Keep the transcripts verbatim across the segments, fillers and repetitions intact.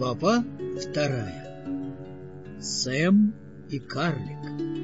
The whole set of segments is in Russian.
Глава вторая. Сэм и карлик.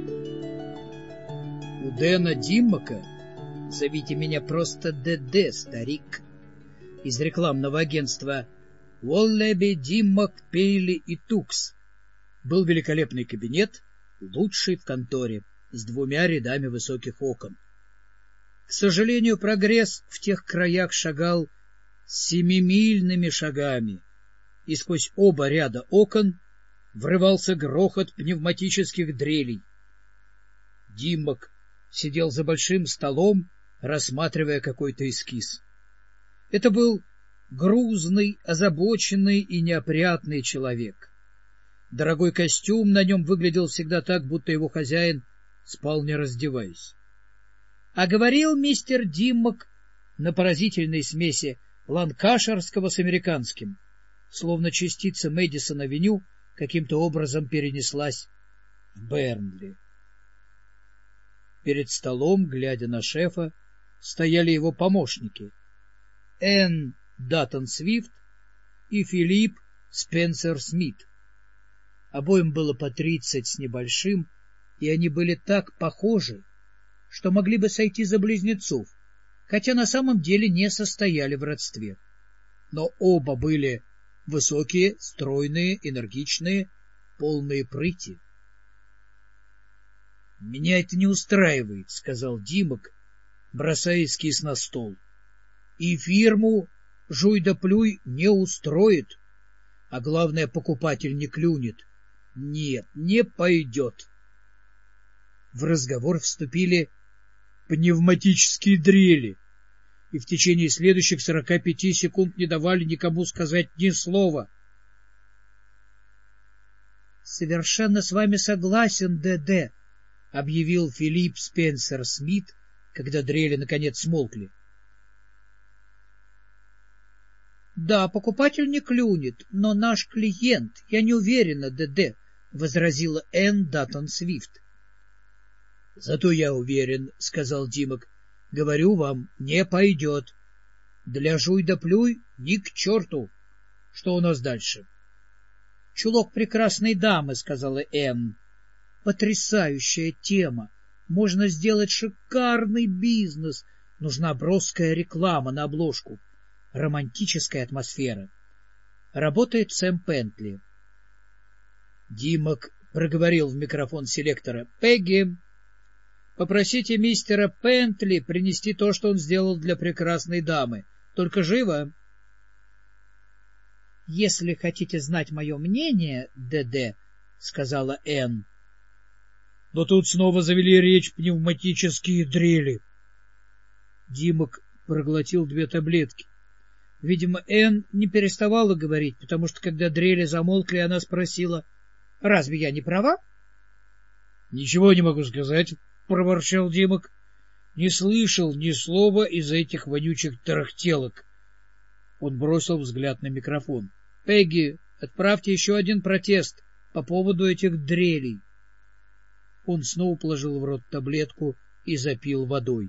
У Дэна Диммака, зовите меня просто ДД, старик, из рекламного агентства Уоллеби, Диммак, Пейли и Тукс, был великолепный кабинет, лучший в конторе, с двумя рядами высоких окон. К сожалению, прогресс в тех краях шагал семимильными шагами, и сквозь оба ряда окон врывался грохот пневматических дрелей. Диммак сидел за большим столом, рассматривая какой-то эскиз. Это был грузный, озабоченный и неопрятный человек. Дорогой костюм на нем выглядел всегда так, будто его хозяин спал, не раздеваясь. А говорил мистер Диммак на поразительной смеси ланкаширского с американским, словно частица Мэдисон-авеню каким-то образом перенеслась в Бернли. Перед столом, глядя на шефа, стояли его помощники — Энн Даттон Свифт и Филипп Спенсер Смит. Обоим было по тридцать с небольшим, и они были так похожи, что могли бы сойти за близнецов, хотя на самом деле не состояли в родстве. Но оба были высокие, стройные, энергичные, полные прыти. — Меня это не устраивает, — сказал Диммак, бросая эскиз на стол. — И фирму «Жуй да плюй» не устроит, а главное, покупатель не клюнет. Нет, не пойдет. В разговор вступили пневматические дрели, и в течение следующих сорока пяти секунд не давали никому сказать ни слова. — Совершенно с вами согласен, ДД, — объявил Филипп Спенсер Смит, когда дрели наконец смолкли. — Да, покупатель не клюнет, но наш клиент, я не уверена, ДД, — возразила Энн Даттон Свифт. — Зато я уверен, — сказал Диммак. — Говорю вам, не пойдет. Для жуй да плюй ни к черту. Что у нас дальше? — Чулок прекрасной дамы, — сказала Энн. — Потрясающая тема. Можно сделать шикарный бизнес. Нужна броская реклама на обложку. Романтическая атмосфера. Работает Сэм Пентли. Диммак проговорил в микрофон селектора: — Пегги, попросите мистера Пентли принести то, что он сделал для прекрасной дамы. Только живо. — Если хотите знать мое мнение, ДД, — сказала Энн. Но тут снова завели речь пневматические дрели. Диммак проглотил две таблетки. Видимо, Энн не переставала говорить, потому что, когда дрели замолкли, она спросила: — Разве я не права? — Ничего не могу сказать, — проворчал Диммак. — Не слышал ни слова из этих вонючих тарахтелок. Он бросил взгляд на микрофон. — Пегги, отправьте еще один протест по поводу этих дрелей. Он снова положил в рот таблетку и запил водой.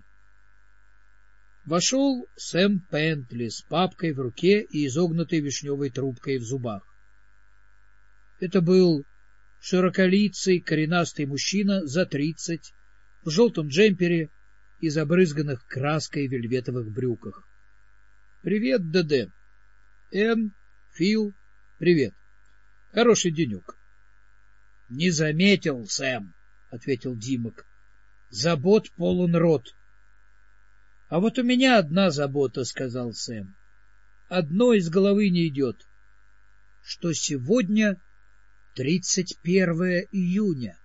Вошел Сэм Пентли с папкой в руке и изогнутой вишневой трубкой в зубах. Это был широколицый, коренастый мужчина за тридцать, в желтом джемпере и забрызганных краской вельветовых брюках. — Привет, ДД. — Энн, Фил, привет. Хороший денек. — Не заметил, Сэм, — ответил Диммак. — Забот полон рот. — А вот у меня одна забота, — сказал Сэм. — Одно из головы не идет. Что сегодня тридцать первое июня.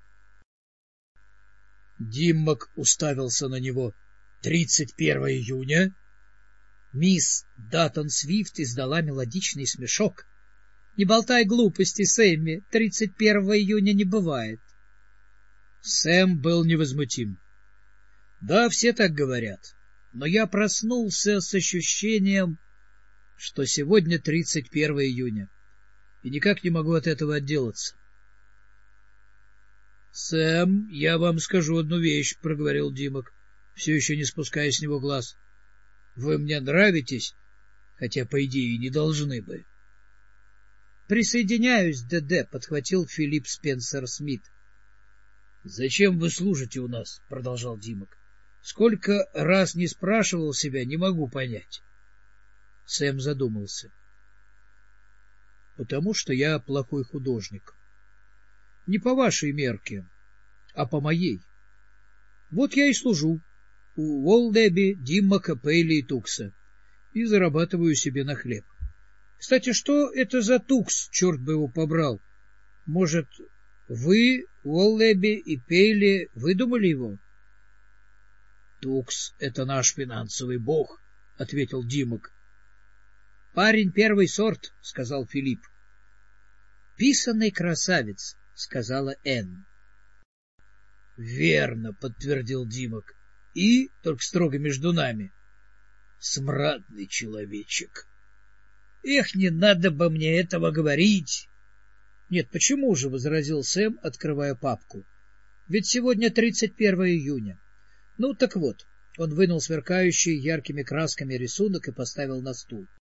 Диммак уставился на него. — Тридцать первое июня? Мисс Даттон Свифт издала мелодичный смешок. — Не болтай глупости, Сэмми, тридцать первого июня не бывает. Сэм был невозмутим. — Да, все так говорят. Но я проснулся с ощущением, что сегодня тридцать первое июня, и никак не могу от этого отделаться. — Сэм, я вам скажу одну вещь, — проговорил Диммак, все еще не спуская с него глаз. — Вы мне нравитесь, хотя, по идее, не должны бы. — Присоединяюсь, ДД, — подхватил Филипп Спенсер Смит. — Зачем вы служите у нас? — продолжал Димок. — Сколько раз не спрашивал себя, не могу понять. Сэм задумался. — Потому что я плохой художник. Не по вашей мерке, а по моей. Вот я и служу у Уоллеби, Диммока, Пейли и Тукса и зарабатываю себе на хлеб. Кстати, что это за Тукс, черт бы его побрал? Может, вы, Уоллеби и Пейли, выдумали его? — Тукс — это наш финансовый бог, — ответил Димок. — Парень первый сорт, — сказал Филипп. — Писанный красавец, — сказала Энн. — Верно, — подтвердил Димок. — И, только строго между нами, смрадный человечек. — Эх, не надо бы мне этого говорить. — Нет, почему же, — возразил Сэм, открывая папку. — Ведь сегодня тридцать первое июня. Ну, так вот, он вынул сверкающий яркими красками рисунок и поставил на стул.